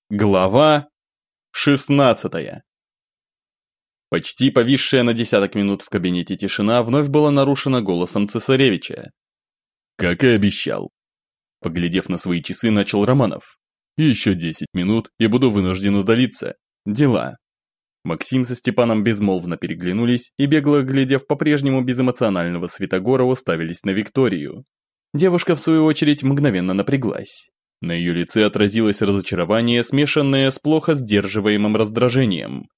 Глава 16. Почти повисшая на десяток минут в кабинете тишина вновь была нарушена голосом цесаревича. «Как и обещал». Поглядев на свои часы, начал Романов. «Еще 10 минут и буду вынужден удалиться. Дела». Максим со Степаном безмолвно переглянулись и, бегло глядев по-прежнему безэмоционального Святогора, уставились на Викторию. Девушка, в свою очередь, мгновенно напряглась. На ее лице отразилось разочарование, смешанное с плохо сдерживаемым раздражением.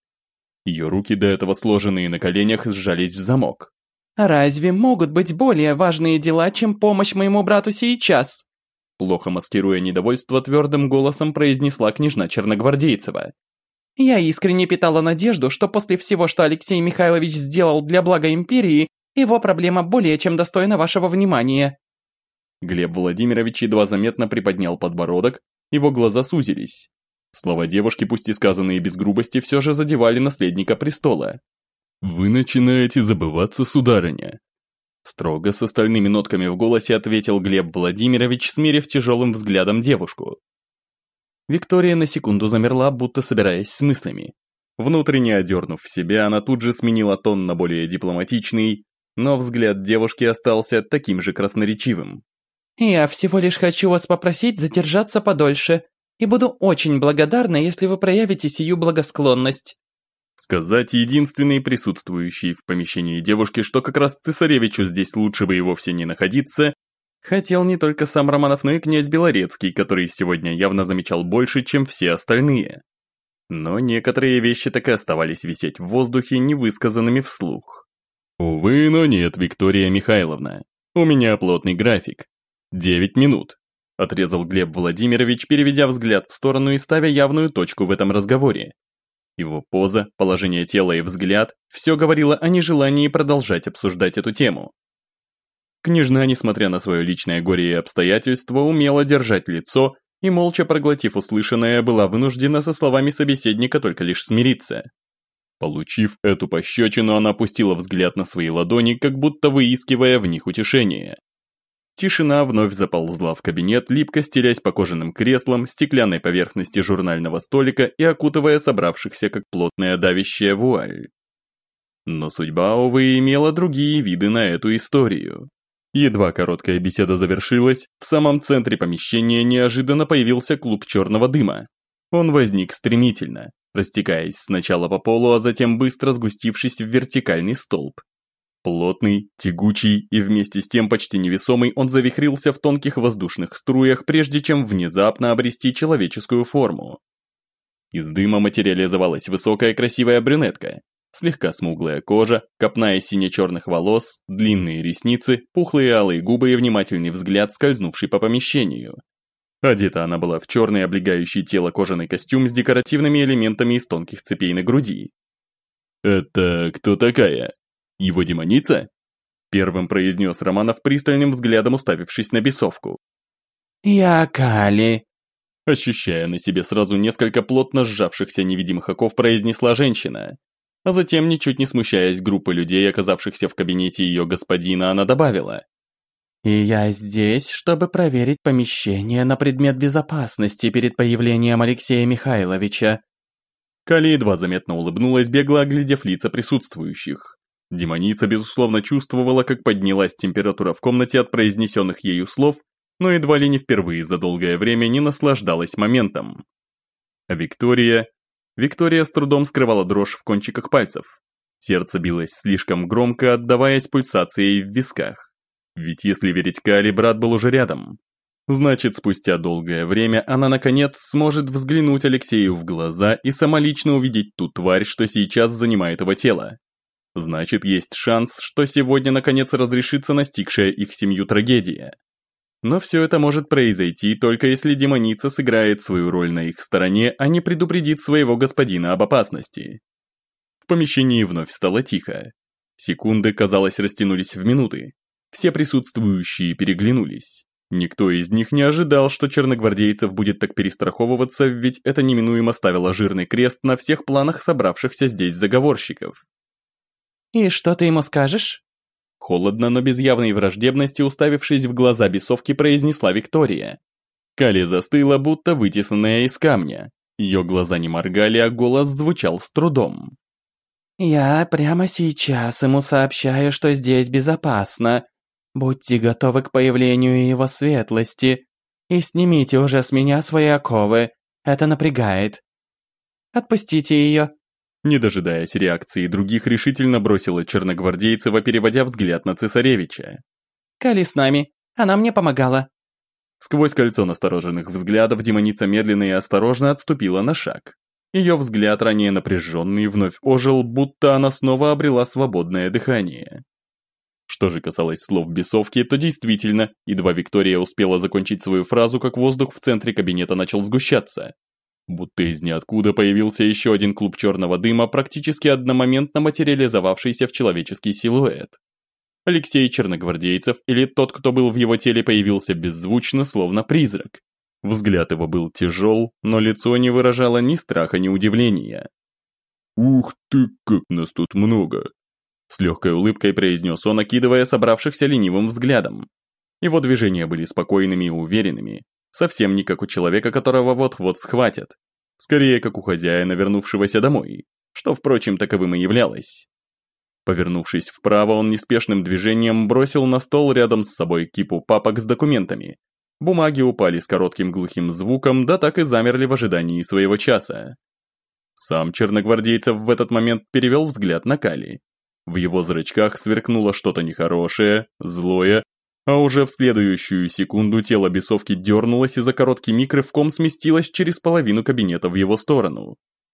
Ее руки, до этого сложенные на коленях, сжались в замок. «Разве могут быть более важные дела, чем помощь моему брату сейчас?» Плохо маскируя недовольство, твердым голосом произнесла княжна Черногвардейцева. «Я искренне питала надежду, что после всего, что Алексей Михайлович сделал для блага империи, его проблема более чем достойна вашего внимания». Глеб Владимирович едва заметно приподнял подбородок, его глаза сузились. Слова девушки, пусть и сказанные без грубости, все же задевали наследника престола. «Вы начинаете забываться, сударыня». Строго, с остальными нотками в голосе ответил Глеб Владимирович, смерив тяжелым взглядом девушку. Виктория на секунду замерла, будто собираясь с мыслями. Внутренне одернув себя, она тут же сменила тон на более дипломатичный, но взгляд девушки остался таким же красноречивым. «Я всего лишь хочу вас попросить задержаться подольше, и буду очень благодарна, если вы проявите сию благосклонность». Сказать единственной присутствующей в помещении девушке, что как раз цесаревичу здесь лучше бы и вовсе не находиться, хотел не только сам Романов, но и князь Белорецкий, который сегодня явно замечал больше, чем все остальные. Но некоторые вещи так и оставались висеть в воздухе, невысказанными вслух. «Увы, но нет, Виктория Михайловна. У меня плотный график. 9 минут», – отрезал Глеб Владимирович, переведя взгляд в сторону и ставя явную точку в этом разговоре. Его поза, положение тела и взгляд – все говорило о нежелании продолжать обсуждать эту тему. Княжна, несмотря на свое личное горе и обстоятельства, умела держать лицо и, молча проглотив услышанное, была вынуждена со словами собеседника только лишь смириться. Получив эту пощечину, она опустила взгляд на свои ладони, как будто выискивая в них утешение. Тишина вновь заползла в кабинет, липко стелясь по кожаным креслам, стеклянной поверхности журнального столика и окутывая собравшихся как плотная давящая вуаль. Но судьба, увы, имела другие виды на эту историю. Едва короткая беседа завершилась, в самом центре помещения неожиданно появился клуб черного дыма. Он возник стремительно, растекаясь сначала по полу, а затем быстро сгустившись в вертикальный столб. Плотный, тягучий и вместе с тем почти невесомый, он завихрился в тонких воздушных струях, прежде чем внезапно обрести человеческую форму. Из дыма материализовалась высокая красивая брюнетка. Слегка смуглая кожа, копна из сине-черных волос, длинные ресницы, пухлые алые губы и внимательный взгляд, скользнувший по помещению. Одета она была в черный облегающий тело кожаный костюм с декоративными элементами из тонких цепей на груди. «Это кто такая? Его демоница?» Первым произнес Романов, пристальным взглядом уставившись на бесовку. «Я Кали», ощущая на себе сразу несколько плотно сжавшихся невидимых оков, произнесла женщина. А затем, ничуть не смущаясь группы людей, оказавшихся в кабинете ее господина, она добавила. «И я здесь, чтобы проверить помещение на предмет безопасности перед появлением Алексея Михайловича». Кали едва заметно улыбнулась, бегло оглядев лица присутствующих. Демоница, безусловно, чувствовала, как поднялась температура в комнате от произнесенных ею слов, но едва ли не впервые за долгое время не наслаждалась моментом. А Виктория с трудом скрывала дрожь в кончиках пальцев. Сердце билось слишком громко, отдаваясь пульсацией в висках. Ведь если верить Кали, брат был уже рядом. Значит, спустя долгое время она, наконец, сможет взглянуть Алексею в глаза и самолично увидеть ту тварь, что сейчас занимает его тело. Значит, есть шанс, что сегодня, наконец, разрешится настигшая их семью трагедия. Но все это может произойти только если демоница сыграет свою роль на их стороне, а не предупредит своего господина об опасности. В помещении вновь стало тихо. Секунды, казалось, растянулись в минуты. Все присутствующие переглянулись. Никто из них не ожидал, что черногвардейцев будет так перестраховываться, ведь это неминуемо ставило жирный крест на всех планах собравшихся здесь заговорщиков. «И что ты ему скажешь?» Холодно, но без явной враждебности, уставившись в глаза бесовки, произнесла Виктория. Кали застыла, будто вытесанная из камня. Ее глаза не моргали, а голос звучал с трудом. «Я прямо сейчас ему сообщаю, что здесь безопасно. Будьте готовы к появлению его светлости. И снимите уже с меня свои оковы. Это напрягает. Отпустите ее». Не дожидаясь реакции других, решительно бросила Черногвардейцева, переводя взгляд на цесаревича. «Кали с нами. Она мне помогала». Сквозь кольцо настороженных взглядов демоница медленно и осторожно отступила на шаг. Ее взгляд, ранее напряженный, вновь ожил, будто она снова обрела свободное дыхание. Что же касалось слов бесовки, то действительно, едва Виктория успела закончить свою фразу, как воздух в центре кабинета начал сгущаться. Будто из ниоткуда появился еще один клуб черного дыма, практически одномоментно материализовавшийся в человеческий силуэт. Алексей Черногвардейцев, или тот, кто был в его теле, появился беззвучно, словно призрак. Взгляд его был тяжел, но лицо не выражало ни страха, ни удивления. «Ух ты, как нас тут много!» С легкой улыбкой произнес он, окидывая собравшихся ленивым взглядом. Его движения были спокойными и уверенными, совсем не как у человека, которого вот-вот схватят. Скорее, как у хозяина, вернувшегося домой, что, впрочем, таковым и являлось. Повернувшись вправо, он неспешным движением бросил на стол рядом с собой кипу папок с документами. Бумаги упали с коротким глухим звуком, да так и замерли в ожидании своего часа. Сам Черногвардейцев в этот момент перевел взгляд на Кали. В его зрачках сверкнуло что-то нехорошее, злое, а уже в следующую секунду тело бесовки дернулось и за короткий миг рывком сместилось через половину кабинета в его сторону.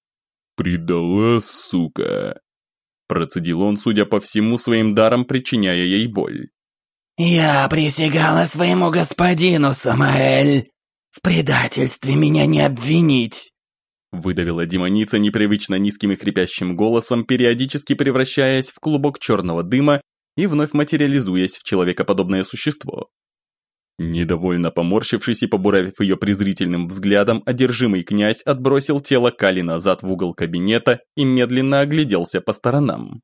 «Предала, сука!» Процедил он, судя по всему, своим даром причиняя ей боль. «Я присягала своему господину, Самаэль. В предательстве меня не обвинить!» Выдавила демоница непривычно низким и хрипящим голосом, периодически превращаясь в клубок черного дыма и вновь материализуясь в человекоподобное существо. Недовольно поморщившись и побуравив ее презрительным взглядом, одержимый князь отбросил тело Кали назад в угол кабинета и медленно огляделся по сторонам.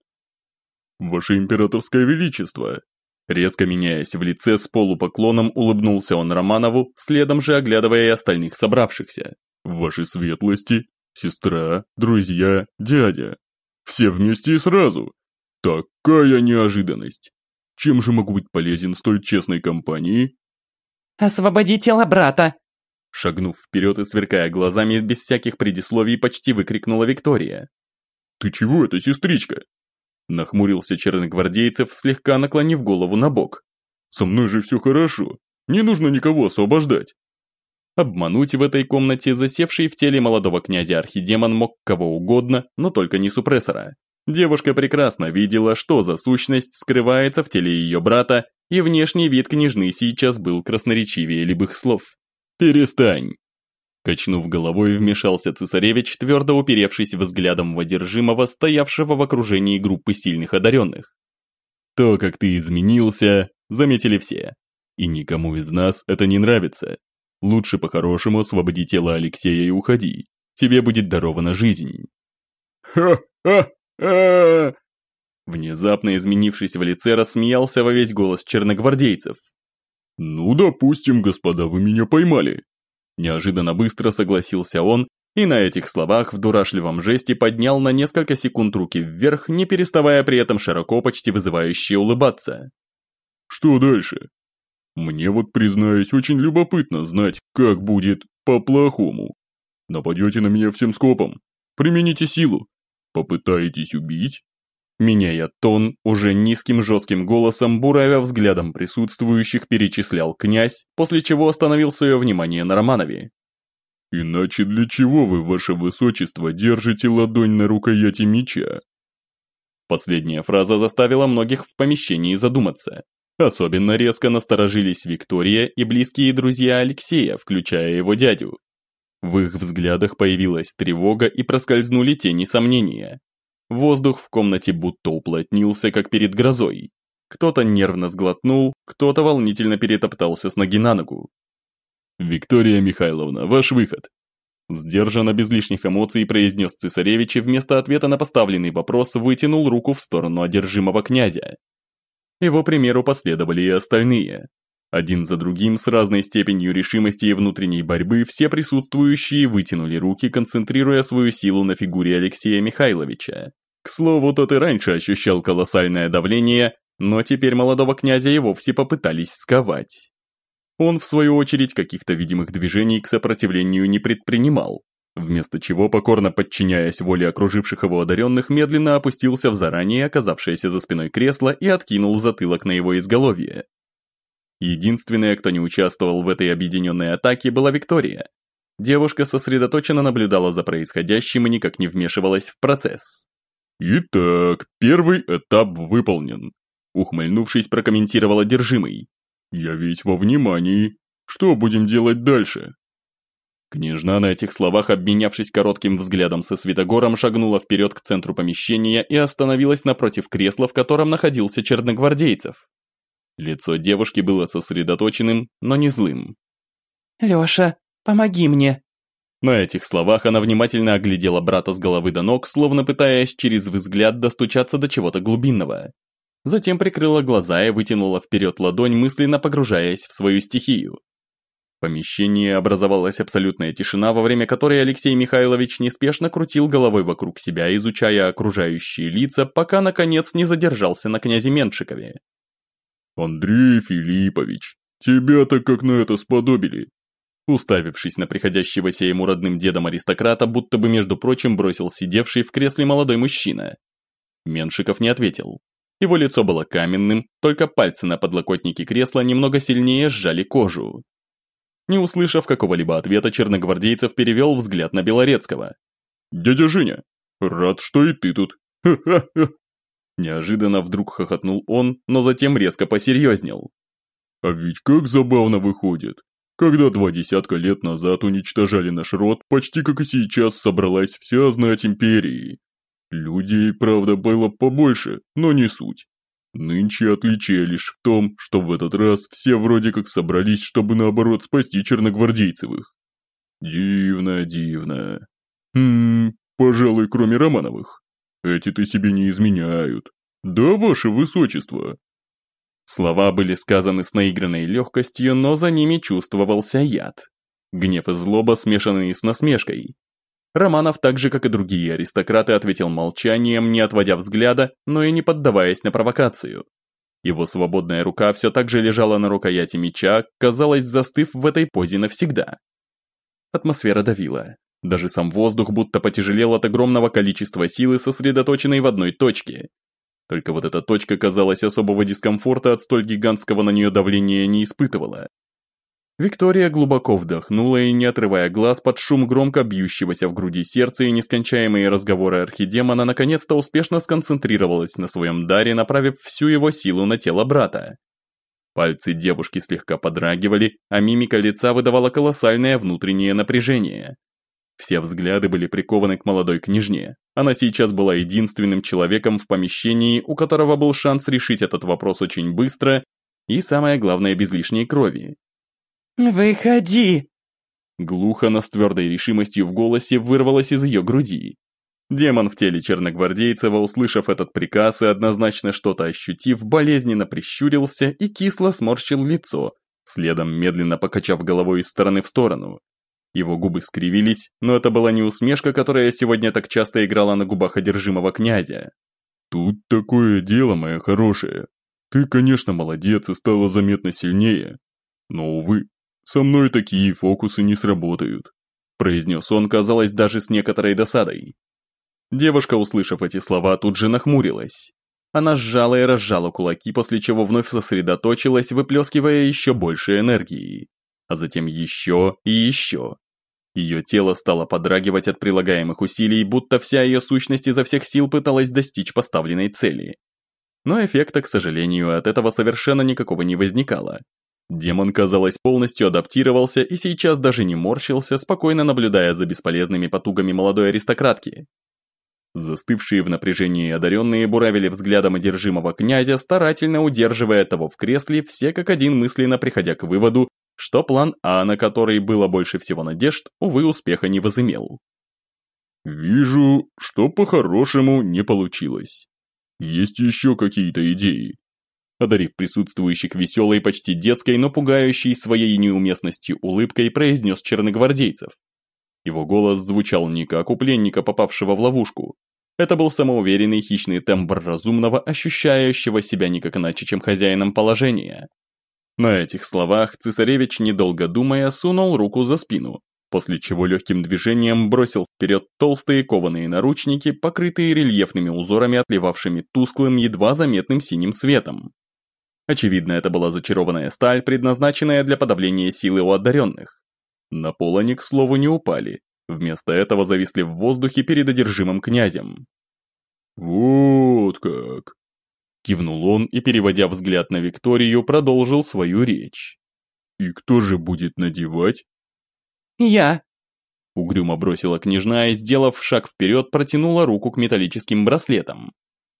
«Ваше императорское величество!» Резко меняясь в лице, с полупоклоном улыбнулся он Романову, следом же оглядывая и остальных собравшихся. «Ваши светлости, сестра, друзья, дядя. Все вместе и сразу. Такая неожиданность! Чем же могу быть полезен столь честной компании?» «Освободи тело брата!» Шагнув вперед и сверкая глазами, без всяких предисловий, почти выкрикнула Виктория. «Ты чего это, сестричка?» Нахмурился Черногвардейцев, слегка наклонив голову на бок. «Со мной же все хорошо, не нужно никого освобождать». Обмануть в этой комнате засевший в теле молодого князя архидемон мог кого угодно, но только не супрессора. Девушка прекрасно видела, что за сущность скрывается в теле ее брата, и внешний вид княжны сейчас был красноречивее любых слов. «Перестань!» Качнув головой, вмешался цесаревич, твердо уперевшись взглядом в одержимого, стоявшего в окружении группы сильных одаренных. «То, как ты изменился, заметили все. И никому из нас это не нравится. Лучше по-хорошему освободи тело Алексея и уходи. Тебе будет дарована жизнь». «Ха-ха-ха!» Внезапно изменившись в лице, рассмеялся во весь голос черногвардейцев. «Ну, допустим, господа, вы меня поймали». Неожиданно быстро согласился он, и на этих словах в дурашливом жесте поднял на несколько секунд руки вверх, не переставая при этом широко, почти вызывающе улыбаться. «Что дальше? Мне вот, признаюсь, очень любопытно знать, как будет по-плохому. Нападете на меня всем скопом, примените силу, попытаетесь убить?» Меняя тон, уже низким жестким голосом, буравя взглядом присутствующих, перечислял князь, после чего остановил свое внимание на Романове. «Иначе для чего вы, ваше высочество, держите ладонь на рукояти меча?» Последняя фраза заставила многих в помещении задуматься. Особенно резко насторожились Виктория и близкие друзья Алексея, включая его дядю. В их взглядах появилась тревога и проскользнули тени сомнения. Воздух в комнате будто уплотнился, как перед грозой. Кто-то нервно сглотнул, кто-то волнительно перетоптался с ноги на ногу. «Виктория Михайловна, ваш выход!» Сдержанно, без лишних эмоций, произнес цесаревич и вместо ответа на поставленный вопрос вытянул руку в сторону одержимого князя. Его примеру последовали и остальные. Один за другим, с разной степенью решимости и внутренней борьбы, все присутствующие вытянули руки, концентрируя свою силу на фигуре Алексея Михайловича. К слову, тот и раньше ощущал колоссальное давление, но теперь молодого князя и вовсе попытались сковать. Он, в свою очередь, каких-то видимых движений к сопротивлению не предпринимал, вместо чего, покорно подчиняясь воле окруживших его одаренных, медленно опустился в заранее оказавшееся за спиной кресло и откинул затылок на его изголовье. Единственная, кто не участвовал в этой объединенной атаке, была Виктория. Девушка сосредоточенно наблюдала за происходящим и никак не вмешивалась в процесс. «Итак, первый этап выполнен», – ухмыльнувшись, прокомментировал одержимый. «Я весь во внимании. Что будем делать дальше?» Княжна на этих словах, обменявшись коротким взглядом со Святогором, шагнула вперед к центру помещения и остановилась напротив кресла, в котором находился черногвардейцев. Лицо девушки было сосредоточенным, но не злым. «Лёша, помоги мне!» На этих словах она внимательно оглядела брата с головы до ног, словно пытаясь через взгляд достучаться до чего-то глубинного. Затем прикрыла глаза и вытянула вперед ладонь, мысленно погружаясь в свою стихию. В помещении образовалась абсолютная тишина, во время которой Алексей Михайлович неспешно крутил головой вокруг себя, изучая окружающие лица, пока наконец не задержался на князе Меншикове. «Андрей Филиппович, тебя-то как на это сподобили?» Уставившись на приходящегося ему родным дедом аристократа, будто бы, между прочим, бросил сидевший в кресле молодой мужчина. Меншиков не ответил. Его лицо было каменным, только пальцы на подлокотнике кресла немного сильнее сжали кожу. Не услышав какого-либо ответа, черногвардейцев перевел взгляд на Белорецкого. «Дядя Женя, рад, что и ты тут. Ха-ха-ха!» Неожиданно вдруг хохотнул он, но затем резко посерьезнел. «А ведь как забавно выходит. Когда 20 лет назад уничтожали наш род, почти как и сейчас собралась вся знать империи. Людей, правда, было побольше, но не суть. Нынче отличие лишь в том, что в этот раз все вроде как собрались, чтобы наоборот спасти черногвардейцевых. Дивно, дивно. Пожалуй, кроме Романовых. Эти-то себе не изменяют. Да, ваше высочество?» Слова были сказаны с наигранной легкостью, но за ними чувствовался яд. Гнев и злоба, смешанные с насмешкой. Романов, так же как и другие аристократы, ответил молчанием, не отводя взгляда, но и не поддаваясь на провокацию. Его свободная рука все так же лежала на рукояти меча, казалось, застыв в этой позе навсегда. Атмосфера давила. Даже сам воздух будто потяжелел от огромного количества силы, сосредоточенной в одной точке. Только вот эта точка, казалось, особого дискомфорта от столь гигантского на нее давления не испытывала. Виктория глубоко вдохнула и, не отрывая глаз под шум громко бьющегося в груди сердца и нескончаемые разговоры архидемона, наконец-то успешно сконцентрировалась на своем даре, направив всю его силу на тело брата. Пальцы девушки слегка подрагивали, а мимика лица выдавала колоссальное внутреннее напряжение. Все взгляды были прикованы к молодой княжне. Она сейчас была единственным человеком в помещении, у которого был шанс решить этот вопрос очень быстро и, самое главное, без лишней крови. «Выходи!» Глухо, но с твердой решимостью в голосе вырвалось из ее груди. Демон в теле Черногвардейцева, услышав этот приказ и однозначно что-то ощутив, болезненно прищурился и кисло сморщил лицо, следом медленно покачав головой из стороны в сторону. Его губы скривились, но это была не усмешка, которая сегодня так часто играла на губах одержимого князя. «Тут такое дело, моя хорошая. Ты, конечно, молодец и стала заметно сильнее. Но, увы, со мной такие фокусы не сработают», произнес он, казалось, даже с некоторой досадой. Девушка, услышав эти слова, тут же нахмурилась. Она сжала и разжала кулаки, после чего вновь сосредоточилась, выплескивая еще больше энергии. А затем еще и еще. Ее тело стало подрагивать от прилагаемых усилий, будто вся ее сущность изо всех сил пыталась достичь поставленной цели. Но эффекта, к сожалению, от этого совершенно никакого не возникало. Демон, казалось, полностью адаптировался и сейчас даже не морщился, спокойно наблюдая за бесполезными потугами молодой аристократки. Застывшие в напряжении одаренные буравили взглядом одержимого князя, старательно удерживая того в кресле, все как один мысленно приходя к выводу, что план А, на который было больше всего надежд, увы, успеха не возымел. «Вижу, что по-хорошему не получилось. Есть еще какие-то идеи?» одарив присутствующих веселой, почти детской, но пугающей своей неуместностью улыбкой, произнес черногвардейцев. Его голос звучал не как у пленника, попавшего в ловушку. Это был самоуверенный хищный тембр разумного, ощущающего себя никак иначе, чем хозяином положения. На этих словах цесаревич, недолго думая, сунул руку за спину, после чего легким движением бросил вперед толстые кованые наручники, покрытые рельефными узорами, отливавшими тусклым, едва заметным синим светом. Очевидно, это была зачарованная сталь, предназначенная для подавления силы у одаренных. На пол они, к слову, не упали, вместо этого зависли в воздухе перед одержимым князем. «Вот как!» Кивнул он и, переводя взгляд на Викторию, продолжил свою речь. «И кто же будет надевать?» «Я!» Угрюмо бросила княжна и, сделав шаг вперед, протянула руку к металлическим браслетам.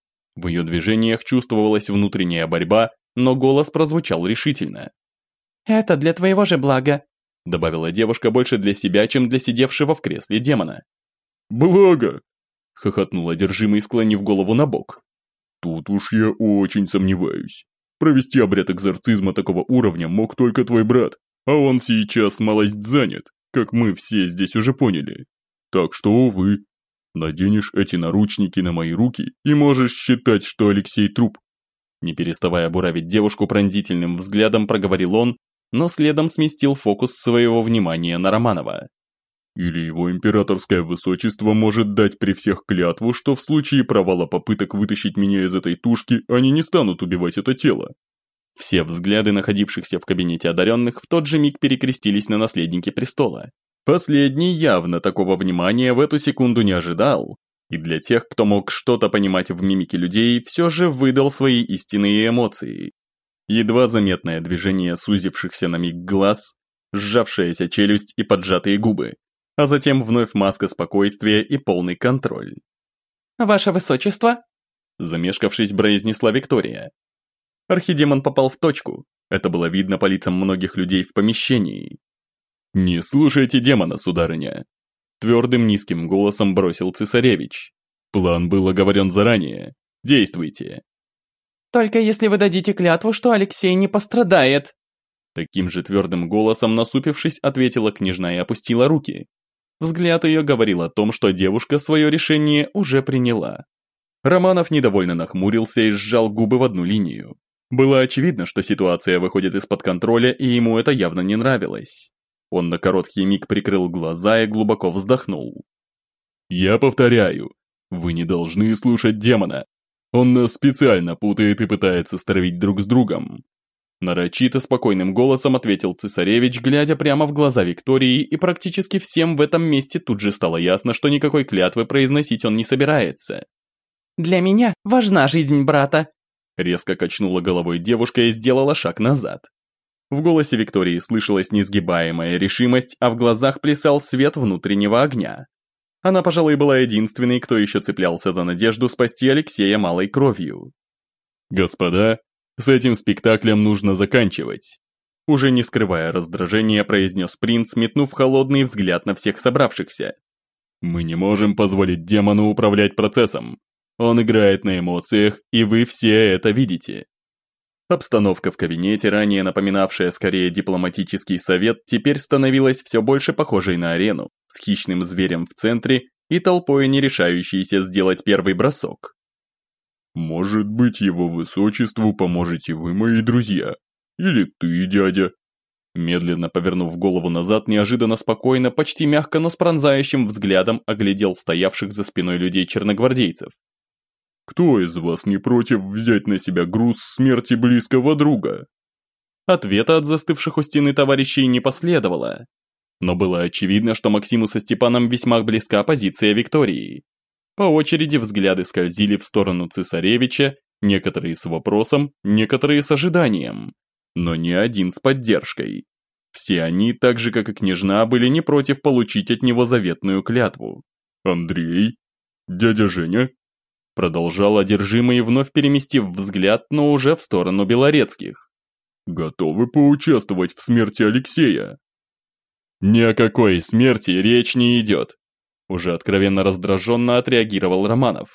В ее движениях чувствовалась внутренняя борьба, но голос прозвучал решительно. «Это для твоего же блага», добавила девушка больше для себя, чем для сидевшего в кресле демона. «Благо!» — хохотнул одержимый, склонив голову на бок. «Тут уж я очень сомневаюсь. Провести обряд экзорцизма такого уровня мог только твой брат, а он сейчас малость занят, как мы все здесь уже поняли. Так что, увы, наденешь эти наручники на мои руки и можешь считать, что Алексей труп». Не переставая буравить девушку пронзительным взглядом, проговорил он, но следом сместил фокус своего внимания на Романова. «Или его императорское высочество может дать при всех клятву, что в случае провала попыток вытащить меня из этой тушки, они не станут убивать это тело». Все взгляды находившихся в кабинете одаренных в тот же миг перекрестились на наследнике престола. Последний явно такого внимания в эту секунду не ожидал, и для тех, кто мог что-то понимать в мимике людей, все же выдал свои истинные эмоции. Едва заметное движение сузившихся на миг глаз, сжавшаяся челюсть и поджатые губы, а затем вновь маска спокойствия и полный контроль. «Ваше высочество?» Замешкавшись, произнесла Виктория. Архидемон попал в точку, это было видно по лицам многих людей в помещении. «Не слушайте демона, сударыня», твердым низким голосом бросил цесаревич. «План был оговорен заранее. Действуйте». «Только если вы дадите клятву, что Алексей не пострадает». Таким же твердым голосом, насупившись, ответила княжна и опустила руки. Взгляд ее говорил о том, что девушка свое решение уже приняла. Романов недовольно нахмурился и сжал губы в одну линию. Было очевидно, что ситуация выходит из-под контроля, и ему это явно не нравилось. Он на короткий миг прикрыл глаза и глубоко вздохнул. «Я повторяю, вы не должны слушать демона. Он нас специально путает и пытается стравить друг с другом». Нарочито спокойным голосом ответил цесаревич, глядя прямо в глаза Виктории, и практически всем в этом месте тут же стало ясно, что никакой клятвы произносить он не собирается. «Для меня важна жизнь брата», резко качнула головой девушка и сделала шаг назад. В голосе Виктории слышалась несгибаемая решимость, а в глазах плясал свет внутреннего огня. Она, пожалуй, была единственной, кто еще цеплялся за надежду спасти Алексея малой кровью. «Господа, с этим спектаклем нужно заканчивать», уже не скрывая раздражения, произнес принц, метнув холодный взгляд на всех собравшихся. «Мы не можем позволить демону управлять процессом. Он играет на эмоциях, и вы все это видите». Обстановка в кабинете, ранее напоминавшая скорее дипломатический совет, теперь становилась все больше похожей на арену, с хищным зверем в центре и толпой, не решающейся сделать первый бросок. «Может быть, его высочеству поможете вы, мои друзья? Или ты, дядя?» Медленно повернув голову назад, неожиданно спокойно, почти мягко, но с пронзающим взглядом оглядел стоявших за спиной людей черногвардейцев. «Кто из вас не против взять на себя груз смерти близкого друга?» Ответа от застывших у стены товарищей не последовало. Но было очевидно, что Максиму со Степаном весьма близка позиция Виктории. По очереди взгляды скользили в сторону цесаревича, некоторые с вопросом, некоторые с ожиданием, но ни один с поддержкой. Все они, так же как и княжна, были не против получить от него заветную клятву. «Андрей? Дядя Женя?» Продолжал одержимый, вновь переместив взгляд, но уже в сторону Белорецких. «Готовы поучаствовать в смерти Алексея?» «Ни о какой смерти речь не идет», уже откровенно раздраженно отреагировал Романов.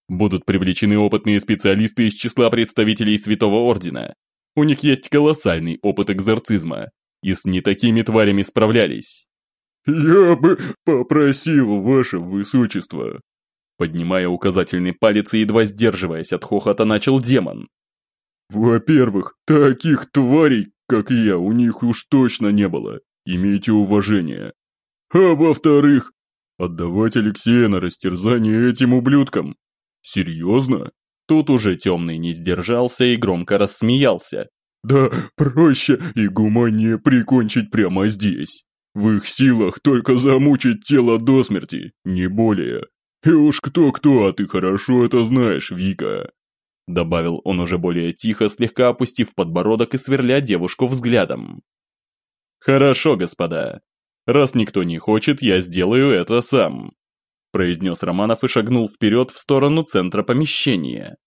Будут привлечены опытные специалисты из числа представителей Святого Ордена. У них есть колоссальный опыт экзорцизма, и с не такими тварями справлялись. «Я бы попросил, ваше высочество». Поднимая указательный палец и едва сдерживаясь от хохота, начал демон. «Во-первых, таких тварей, как я, у них уж точно не было. Имейте уважение. А во-вторых, отдавать Алексея на растерзание этим ублюдкам? Серьезно?» Тут уже темный не сдержался и громко рассмеялся. «Да проще и гуманнее прикончить прямо здесь. В их силах только замучить тело до смерти, не более. И уж кто-кто, а ты хорошо это знаешь, Вика». Добавил он уже более тихо, слегка опустив подбородок и сверля девушку взглядом. «Хорошо, господа. Раз никто не хочет, я сделаю это сам», произнес Романов и шагнул вперед в сторону центра помещения.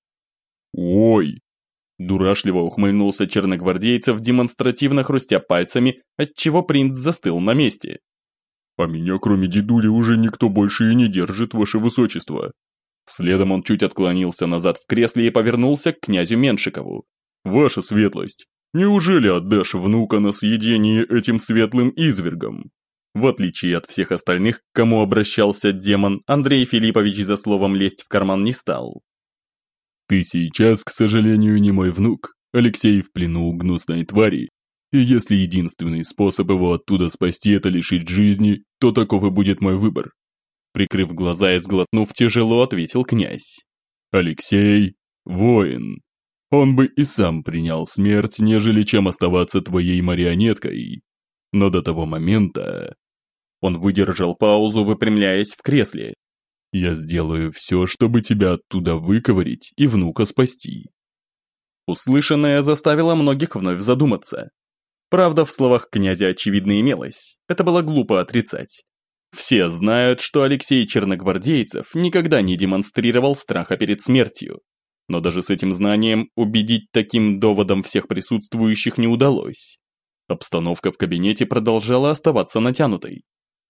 «Ой!» Дурашливо ухмыльнулся черногвардейцев, демонстративно хрустя пальцами, отчего принц застыл на месте. «А меня, кроме дедули, уже никто больше и не держит, ваше высочество». Следом он чуть отклонился назад в кресле и повернулся к князю Меншикову. «Ваша светлость, неужели отдашь внука на съедение этим светлым извергам?» В отличие от всех остальных, к кому обращался демон, Андрей Филиппович за словом лезть в карман не стал. «Ты сейчас, к сожалению, не мой внук. Алексей в плену у гнусной твари. И если единственный способ его оттуда спасти – это лишить жизни, то таков и будет мой выбор». Прикрыв глаза и сглотнув, тяжело ответил князь. «Алексей – воин. Он бы и сам принял смерть, нежели чем оставаться твоей марионеткой. Но до того момента...» Он выдержал паузу, выпрямляясь в кресле. «Я сделаю все, чтобы тебя оттуда выковырить и внука спасти». Услышанное заставило многих вновь задуматься. Правда, в словах князя очевидно имелось, это было глупо отрицать. Все знают, что Алексей Черногвардейцев никогда не демонстрировал страха перед смертью. Но даже с этим знанием убедить таким доводом всех присутствующих не удалось. Обстановка в кабинете продолжала оставаться натянутой.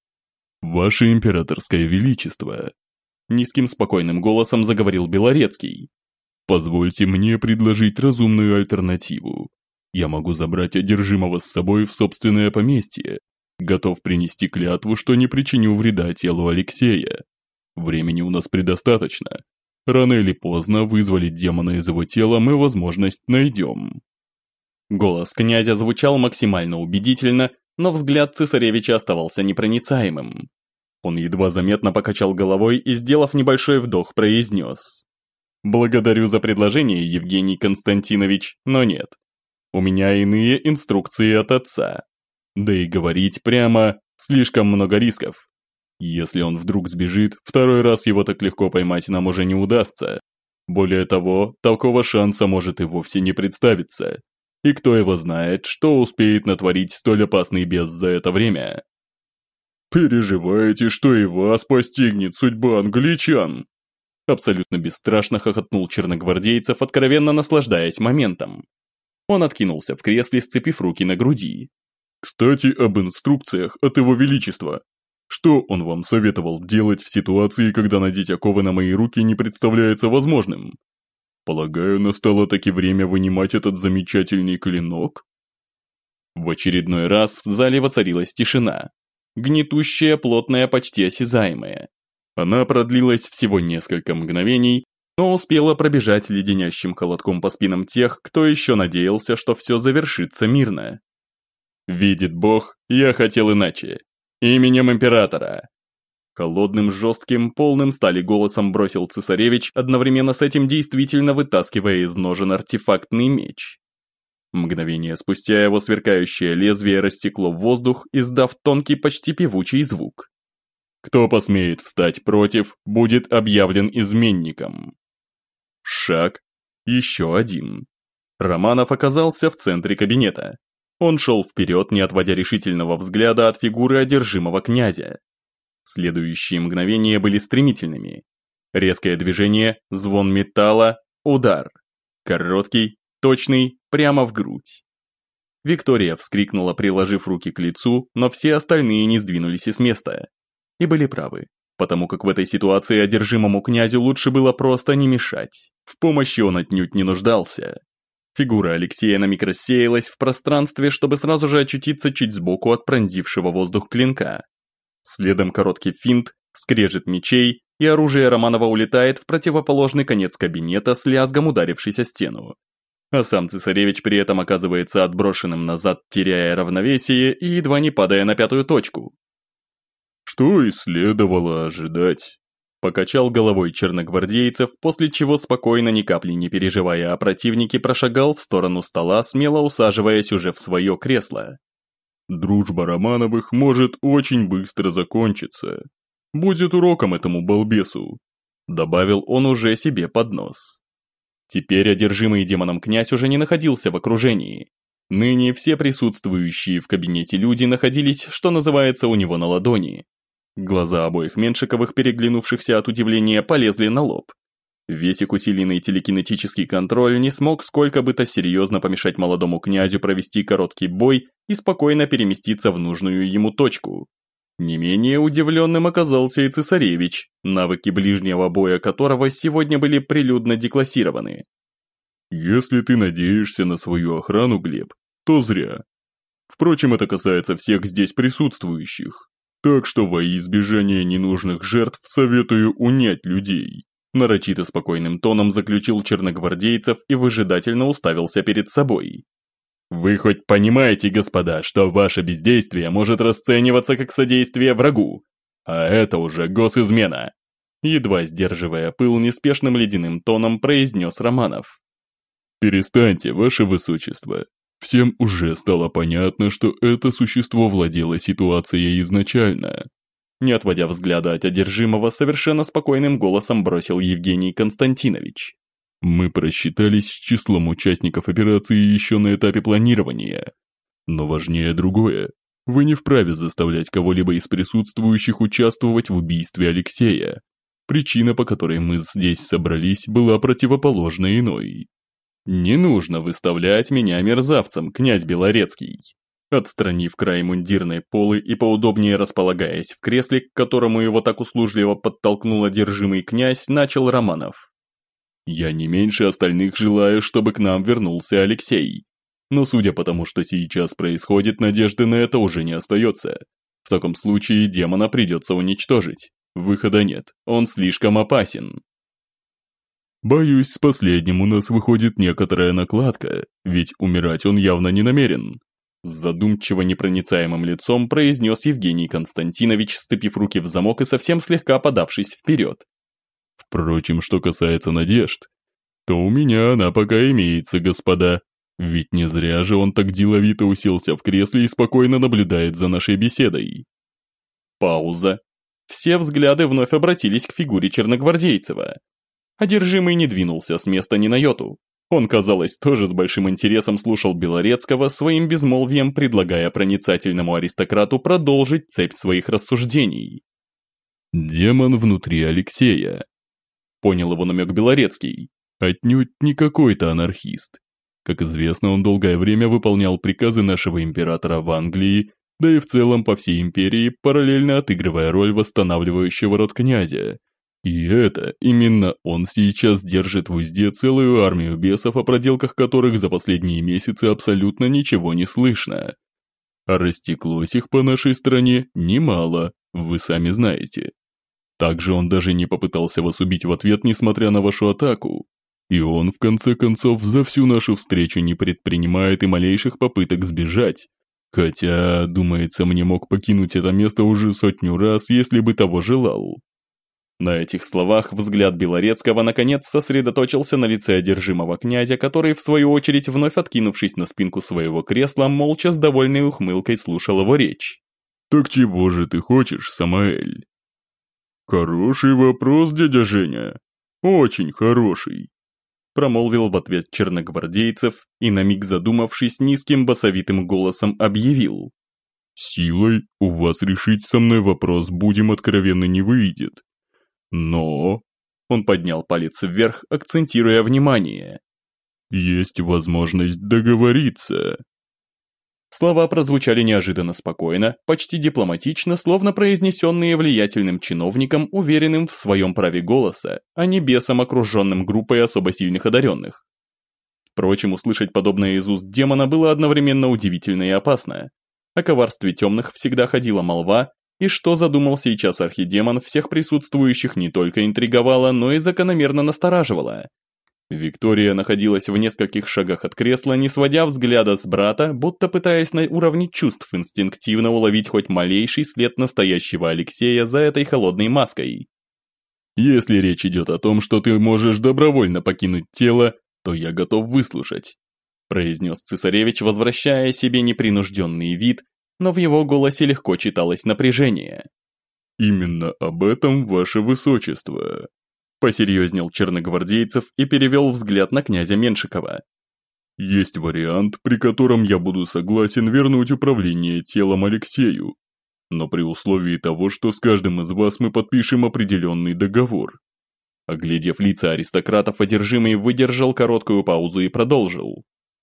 «Ваше императорское величество», – низким спокойным голосом заговорил Белорецкий. «Позвольте мне предложить разумную альтернативу. Я могу забрать одержимого с собой в собственное поместье. Готов принести клятву, что не причиню вреда телу Алексея. Времени у нас предостаточно. Рано или поздно вызволить демона из его тела мы возможность найдем». Голос князя звучал максимально убедительно, но взгляд цесаревича оставался непроницаемым. Он едва заметно покачал головой и, сделав небольшой вдох, произнес: «Благодарю за предложение, Евгений Константинович, но нет. У меня иные инструкции от отца. Да и говорить прямо слишком много рисков. Если он вдруг сбежит, второй раз его так легко поймать нам уже не удастся. Более того, такого шанса может и вовсе не представиться. И кто его знает, что успеет натворить столь опасный бес за это время?» «Переживаете, что и вас постигнет судьба англичан?» Абсолютно бесстрашно хохотнул черногвардейцев, откровенно наслаждаясь моментом. Он откинулся в кресле, сцепив руки на груди. «Кстати, об инструкциях от его величества. Что он вам советовал делать в ситуации, когда надеть оковы на мои руки не представляется возможным? Полагаю, настало таки время вынимать этот замечательный клинок?» В очередной раз в зале воцарилась тишина. Гнетущая, плотная, почти осязаемая. Она продлилась всего несколько мгновений, но успела пробежать леденящим холодком по спинам тех, кто еще надеялся, что все завершится мирно. «Видит Бог, я хотел иначе. Именем императора!» Холодным, жестким, полным стали голосом бросил цесаревич, одновременно с этим действительно вытаскивая из ножен артефактный меч. Мгновение спустя его сверкающее лезвие рассекло в воздух, издав тонкий, почти певучий звук. «Кто посмеет встать против, будет объявлен изменником». Шаг. Еще один. Романов оказался в центре кабинета. Он шел вперед, не отводя решительного взгляда от фигуры одержимого князя. Следующие мгновения были стремительными. Резкое движение, звон металла, удар. Короткий, точный, прямо в грудь. Виктория вскрикнула, приложив руки к лицу, но все остальные не сдвинулись и с места. И были правы. потому как в этой ситуации одержимому князю лучше было просто не мешать. В помощи он отнюдь не нуждался. Фигура Алексея на миг рассеялась в пространстве, чтобы сразу же очутиться чуть сбоку от пронзившего воздух клинка. Следом короткий финт, скрежет мечей, и оружие Романова улетает в противоположный конец кабинета с лязгом ударившись о стену. А сам цесаревич при этом оказывается отброшенным назад, теряя равновесие и едва не падая на пятую точку. «Что и следовало ожидать», – покачал головой черногвардейцев, после чего спокойно, ни капли не переживая о противнике, прошагал в сторону стола, смело усаживаясь уже в свое кресло. «Дружба Романовых может очень быстро закончиться. Будет уроком этому балбесу», – добавил он уже себе под нос. Теперь одержимый демоном князь уже не находился в окружении. Ныне все присутствующие в кабинете люди находились, что называется, у него на ладони. Глаза обоих Меншиковых, переглянувшихся от удивления, полезли на лоб. Весь их усиленный телекинетический контроль не смог сколько бы то серьезно помешать молодому князю провести короткий бой и спокойно переместиться в нужную ему точку. Не менее удивленным оказался и цесаревич, навыки ближнего боя которого сегодня были прилюдно деклассированы. «Если ты надеешься на свою охрану, Глеб, то зря. Впрочем, это касается всех здесь присутствующих. Так что во избежание ненужных жертв советую унять людей», нарочито спокойным тоном заключил черногвардейцев и выжидательно уставился перед собой. «Вы хоть понимаете, господа, что ваше бездействие может расцениваться как содействие врагу? А это уже госизмена!» Едва сдерживая пыл, неспешным ледяным тоном произнес Романов. «Перестаньте, ваше высочество. Всем уже стало понятно, что это существо владело ситуацией изначально». Не отводя взгляда от одержимого, совершенно спокойным голосом бросил Евгений Константинович. «Мы просчитались с числом участников операции еще на этапе планирования. Но важнее другое. Вы не вправе заставлять кого-либо из присутствующих участвовать в убийстве Алексея. Причина, по которой мы здесь собрались, была противоположной иной». «Не нужно выставлять меня мерзавцем, князь Белорецкий». Отстранив край мундирной полы и поудобнее располагаясь в кресле, к которому его так услужливо подтолкнул одержимый князь, начал Романов. «Я не меньше остальных желаю, чтобы к нам вернулся Алексей. Но судя по тому, что сейчас происходит, надежды на это уже не остается. В таком случае демона придется уничтожить. Выхода нет, он слишком опасен». «Боюсь, с последним у нас выходит некоторая накладка, ведь умирать он явно не намерен», с задумчиво непроницаемым лицом произнес Евгений Константинович, сцепив руки в замок и совсем слегка подавшись вперед. «Впрочем, что касается надежд, то у меня она пока имеется, господа, ведь не зря же он так деловито уселся в кресле и спокойно наблюдает за нашей беседой». Пауза. Все взгляды вновь обратились к фигуре Черногвардейцева. Одержимый не двинулся с места ни на йоту. Он, казалось, тоже с большим интересом слушал Белорецкого, своим безмолвием предлагая проницательному аристократу продолжить цепь своих рассуждений. «Демон внутри Алексея», — понял его намек Белорецкий. «Отнюдь не какой-то анархист. Как известно, он долгое время выполнял приказы нашего императора в Англии, да и в целом по всей империи, параллельно отыгрывая роль восстанавливающего род князя. И это именно он сейчас держит в узде целую армию бесов, о проделках которых за последние месяцы абсолютно ничего не слышно. А растеклось их по нашей стране немало, вы сами знаете. Также он даже не попытался вас убить в ответ, несмотря на вашу атаку. И он, в конце концов, за всю нашу встречу не предпринимает и малейших попыток сбежать. Хотя, думается, мне мог покинуть это место уже 100 раз, если бы того желал». На этих словах взгляд Белорецкого наконец сосредоточился на лице одержимого князя, который, в свою очередь, вновь откинувшись на спинку своего кресла, молча с довольной ухмылкой слушал его речь. «Так чего же ты хочешь, Самаэль?» «Хороший вопрос, дядя Женя. Очень хороший», промолвил в ответ черногвардейцев и, на миг задумавшись, низким басовитым голосом объявил. «Силой у вас решить со мной вопрос будем откровенно не выйдет. Но...» Он поднял палец вверх, акцентируя внимание. «Есть возможность договориться». Слова прозвучали неожиданно спокойно, почти дипломатично, словно произнесенные влиятельным чиновником, уверенным в своем праве голоса, а не бесом, окруженным группой особо сильных одаренных. Впрочем, услышать подобное из уст демона было одновременно удивительно и опасно. О коварстве темных всегда ходила молва, и что задумал сейчас архидемон, всех присутствующих не только интриговало, но и закономерно настораживало. Виктория находилась в нескольких шагах от кресла, не сводя взгляда с брата, будто пытаясь на уровне чувств инстинктивно уловить хоть малейший след настоящего Алексея за этой холодной маской. «Если речь идет о том, что ты можешь добровольно покинуть тело, то я готов выслушать», произнес цесаревич, возвращая себе непринужденный вид, но в его голосе легко читалось напряжение. «Именно об этом, ваше высочество», посерьезнел черногвардейцев и перевел взгляд на князя Меншикова. «Есть вариант, при котором я буду согласен вернуть управление телом Алексею, но при условии того, что с каждым из вас мы подпишем определенный договор». Оглядев лица аристократов, одержимый выдержал короткую паузу и продолжил.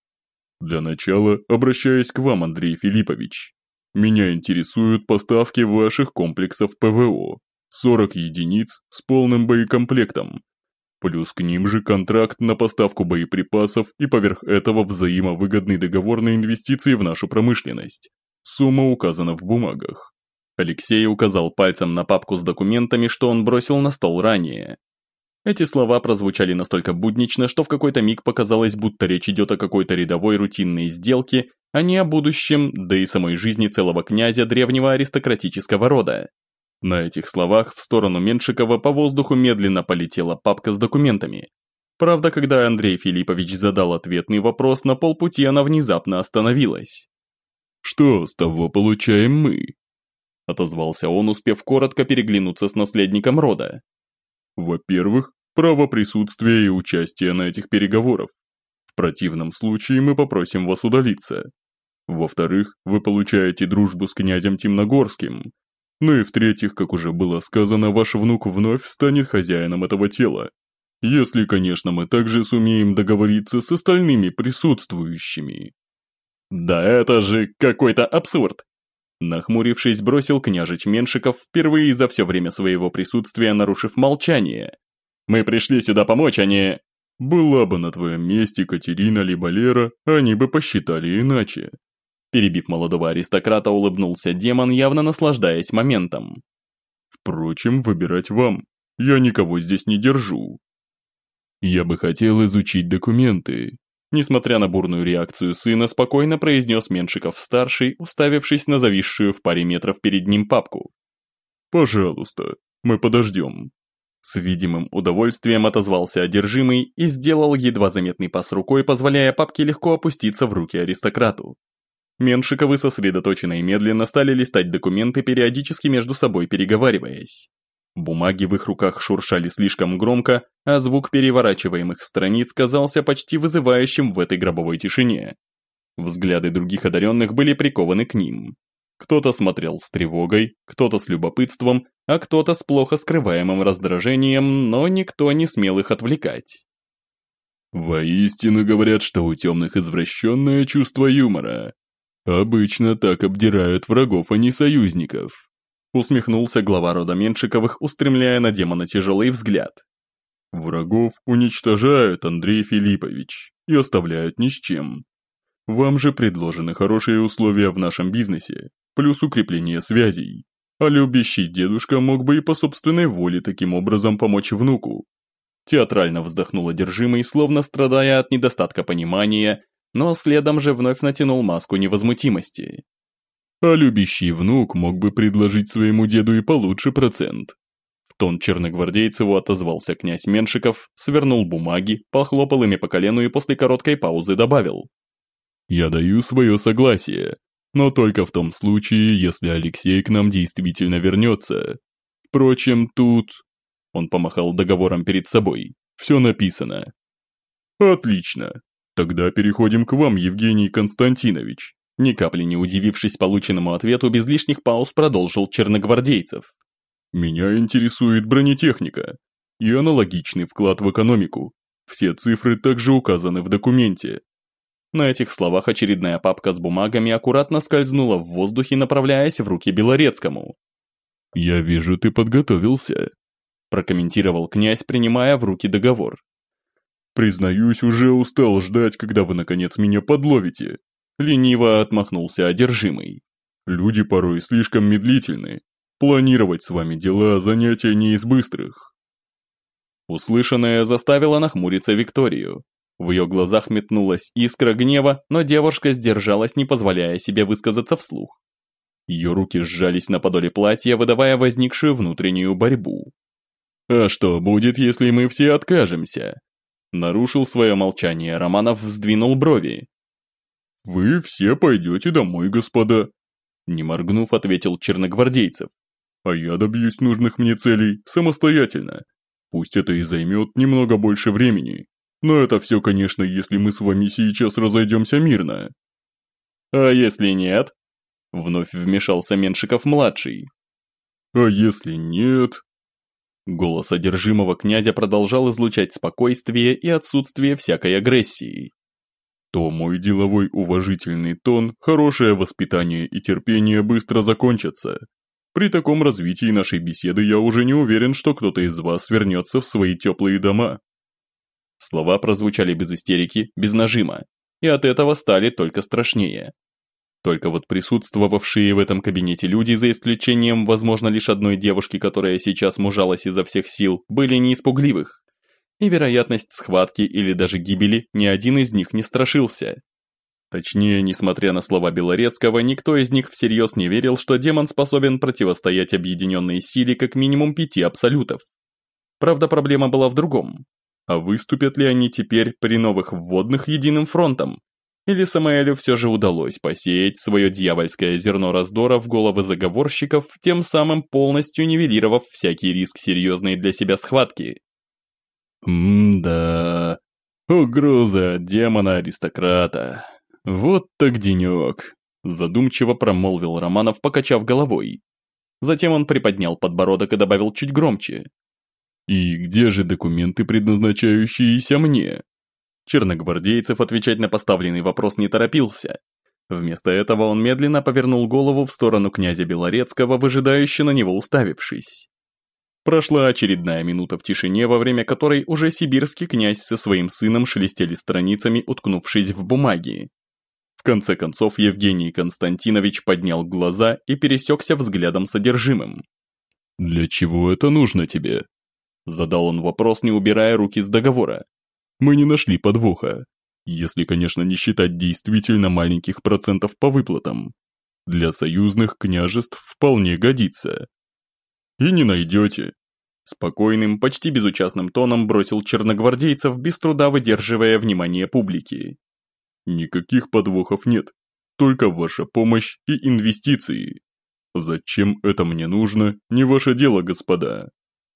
«Для начала обращаюсь к вам, Андрей Филиппович. Меня интересуют поставки ваших комплексов ПВО. 40 единиц с полным боекомплектом. Плюс к ним же контракт на поставку боеприпасов и поверх этого взаимовыгодный договор на инвестиции в нашу промышленность. Сумма указана в бумагах». Алексей указал пальцем на папку с документами, что он бросил на стол ранее. Эти слова прозвучали настолько буднично, что в какой-то миг показалось, будто речь идет о какой-то рядовой рутинной сделке, а не о будущем, да и самой жизни целого князя древнего аристократического рода. На этих словах в сторону Меншикова по воздуху медленно полетела папка с документами. Правда, когда Андрей Филиппович задал ответный вопрос, на полпути она внезапно остановилась. «Что с того получаем мы?» отозвался он, успев коротко переглянуться с наследником рода. «Во-первых, право присутствия и участия на этих переговорах. В противном случае мы попросим вас удалиться. Во-вторых, вы получаете дружбу с князем Темногорским. Ну и в-третьих, как уже было сказано, ваш внук вновь станет хозяином этого тела. Если, конечно, мы также сумеем договориться с остальными присутствующими». «Да это же какой-то абсурд!» Нахмурившись, бросил княжич Меншиков, впервые за все время своего присутствия нарушив молчание. «Мы пришли сюда помочь, а не...» «Была бы на твоем месте Катерина либо Лера, они бы посчитали иначе». Перебив молодого аристократа, улыбнулся демон, явно наслаждаясь моментом. «Впрочем, выбирать вам. Я никого здесь не держу». «Я бы хотел изучить документы», несмотря на бурную реакцию сына, спокойно произнес Меншиков-старший, уставившись на зависшую в паре метров перед ним папку. «Пожалуйста, мы подождем». С видимым удовольствием отозвался одержимый и сделал едва заметный пас рукой, позволяя папке легко опуститься в руки аристократу. Меншиковы сосредоточенно и медленно стали листать документы, периодически между собой переговариваясь. Бумаги в их руках шуршали слишком громко, а звук переворачиваемых страниц казался почти вызывающим в этой гробовой тишине. Взгляды других одаренных были прикованы к ним. Кто-то смотрел с тревогой, кто-то с любопытством, а кто-то с плохо скрываемым раздражением, но никто не смел их отвлекать. «Воистину говорят, что у темных извращенное чувство юмора. Обычно так обдирают врагов, а не союзников», усмехнулся глава рода Меншиковых, устремляя на демона тяжелый взгляд. «Врагов уничтожают, Андрей Филиппович, и оставляют ни с чем. Вам же предложены хорошие условия в нашем бизнесе, плюс укрепление связей. А любящий дедушка мог бы и по собственной воле таким образом помочь внуку». Театрально вздохнул одержимый, словно страдая от недостатка понимания, но следом же вновь натянул маску невозмутимости. «А любящий внук мог бы предложить своему деду и получше процент». В тон черногвардейцеву отозвался князь Меншиков, свернул бумаги, похлопал ими по колену и после короткой паузы добавил. «Я даю свое согласие, но только в том случае, если Алексей к нам действительно вернется. Впрочем, тут...» Он помахал договором перед собой. «Все написано». «Отлично. Тогда переходим к вам, Евгений Константинович». Ни капли не удивившись полученному ответу, без лишних пауз продолжил черногвардейцев. «Меня интересует бронетехника и аналогичный вклад в экономику. Все цифры также указаны в документе». На этих словах очередная папка с бумагами аккуратно скользнула в воздухе, направляясь в руки Белорецкому. «Я вижу, ты подготовился», – прокомментировал князь, принимая в руки договор. «Признаюсь, уже устал ждать, когда вы наконец меня подловите», – лениво отмахнулся одержимый. «Люди порой слишком медлительны. Планировать с вами дела – занятие не из быстрых». Услышанное заставило нахмуриться Викторию. В ее глазах метнулась искра гнева, но девушка сдержалась, не позволяя себе высказаться вслух. Ее руки сжались на подоле платья, выдавая возникшую внутреннюю борьбу. «А что будет, если мы все откажемся?» Нарушил свое молчание Романов, вздвинул брови. «Вы все пойдете домой, господа», не моргнув, ответил черногвардейцев. «А я добьюсь нужных мне целей самостоятельно. Пусть это и займет немного больше времени. Но это все, конечно, если мы с вами сейчас разойдемся мирно». «А если нет?» Вновь вмешался Меншиков-младший. «А если нет?» Голос одержимого князя продолжал излучать спокойствие и отсутствие всякой агрессии. «То мой деловой уважительный тон, хорошее воспитание и терпение быстро закончатся. При таком развитии нашей беседы я уже не уверен, что кто-то из вас вернется в свои теплые дома». Слова прозвучали без истерики, без нажима, и от этого стали только страшнее. Только вот присутствовавшие в этом кабинете люди, за исключением, возможно, лишь одной девушки, которая сейчас мужалась изо всех сил, были не испугливых. И вероятность схватки или даже гибели ни один из них не страшился. Точнее, несмотря на слова Белорецкого, никто из них всерьез не верил, что демон способен противостоять объединенной силе как минимум 5 абсолютов. Правда, проблема была в другом. А выступят ли они теперь при новых вводных единым фронтом? Или Самаэлю все же удалось посеять свое дьявольское зерно раздора в головы заговорщиков, тем самым полностью нивелировав всякий риск серьезной для себя схватки? «М-да, угроза от демона-аристократа. Вот так денек», задумчиво промолвил Романов, покачав головой. Затем он приподнял подбородок и добавил чуть громче. «И где же документы, предназначающиеся мне?» Черногвардейцев отвечать на поставленный вопрос не торопился. Вместо этого он медленно повернул голову в сторону князя Белорецкого, выжидающе на него уставившись. Прошла очередная минута в тишине, во время которой уже сибирский князь со своим сыном шелестели страницами, уткнувшись в бумаги. В конце концов Евгений Константинович поднял глаза и пересекся взглядом с содержимым. «Для чего это нужно тебе?» Задал он вопрос, не убирая руки с договора. «Мы не нашли подвоха. Если, конечно, не считать действительно маленьких процентов по выплатам. Для союзных княжеств вполне годится». «И не найдете», – спокойным, почти безучастным тоном бросил черногвардейцев, без труда выдерживая внимание публики. «Никаких подвохов нет, только ваша помощь и инвестиции. Зачем это мне нужно, не ваше дело, господа».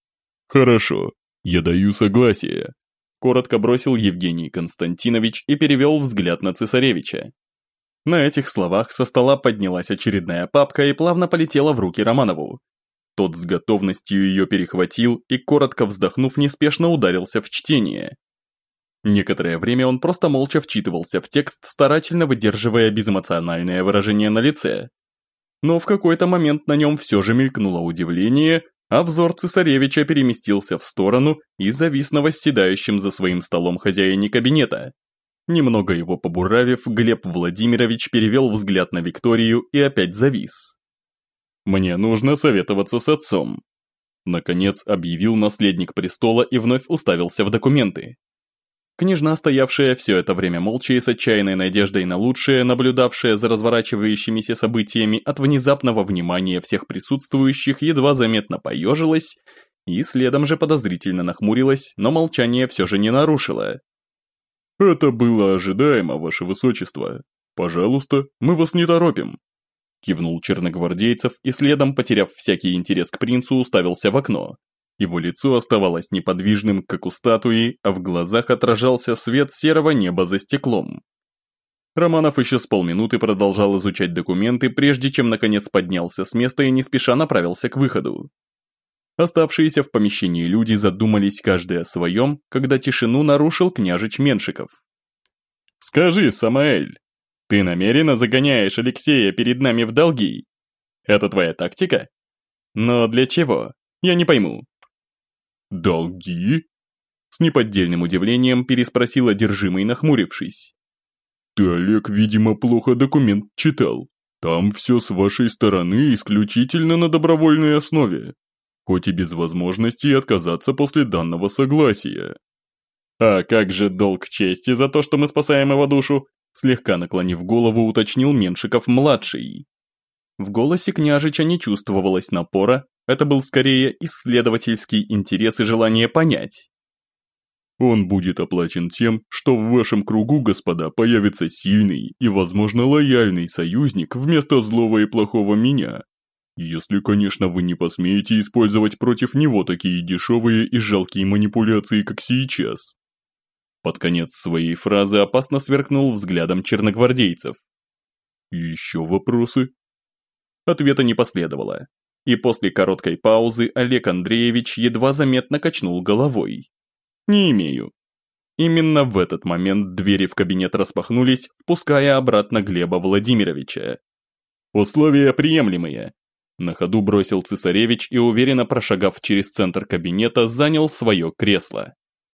«Хорошо, я даю согласие», – коротко бросил Евгений Константинович и перевел взгляд на цесаревича. На этих словах со стола поднялась очередная папка и плавно полетела в руки Романову. Тот с готовностью ее перехватил и, коротко вздохнув, неспешно ударился в чтение. Некоторое время он просто молча вчитывался в текст, старательно выдерживая безэмоциональное выражение на лице. Но в какой-то момент на нем все же мелькнуло удивление, а взор цесаревича переместился в сторону и завис на восседающем за своим столом хозяине кабинета. Немного его побуравив, Глеб Владимирович перевел взгляд на Викторию и опять завис. «Мне нужно советоваться с отцом», – наконец объявил наследник престола и вновь уставился в документы. Княжна, стоявшая все это время молча и с отчаянной надеждой на лучшее, наблюдавшая за разворачивающимися событиями, от внезапного внимания всех присутствующих едва заметно поежилась и следом же подозрительно нахмурилась, но молчание все же не нарушила. «Это было ожидаемо, ваше высочество. Пожалуйста, мы вас не торопим», – кивнул черногвардейцев и следом, потеряв всякий интерес к принцу, уставился в окно. Его лицо оставалось неподвижным, как у статуи, а в глазах отражался свет серого неба за стеклом. Романов еще с полминуты продолжал изучать документы, прежде чем наконец поднялся с места и не спеша направился к выходу. Оставшиеся в помещении люди задумались каждый о своем, когда тишину нарушил княжич Меншиков. Скажи, Самаэль, ты намеренно загоняешь Алексея перед нами в долги? Это твоя тактика? Но для чего? Я не пойму. Долги? С неподдельным удивлением переспросил одержимый, нахмурившись. Ты, Олег, видимо, плохо документ читал. Там все с вашей стороны исключительно на добровольной основе, хоть и без возможности отказаться после данного согласия. А как же долг чести за то, что мы спасаем его душу? Слегка наклонив голову, уточнил Меншиков-младший. В голосе княжича не чувствовалось напора, это был скорее исследовательский интерес и желание понять. Он будет оплачен тем, что в вашем кругу, господа, появится сильный и, возможно, лояльный союзник вместо злого и плохого меня. Если, конечно, вы не посмеете использовать против него такие дешевые и жалкие манипуляции, как сейчас. Под конец своей фразы опасно сверкнул взглядом черногвардейцев. Еще вопросы? Ответа не последовало. И после короткой паузы Олег Андреевич едва заметно качнул головой. Не имею. Именно в этот момент двери в кабинет распахнулись, впуская обратно Глеба Владимировича. Условия приемлемые. На ходу бросил цесаревич и, уверенно прошагав через центр кабинета, занял свое кресло.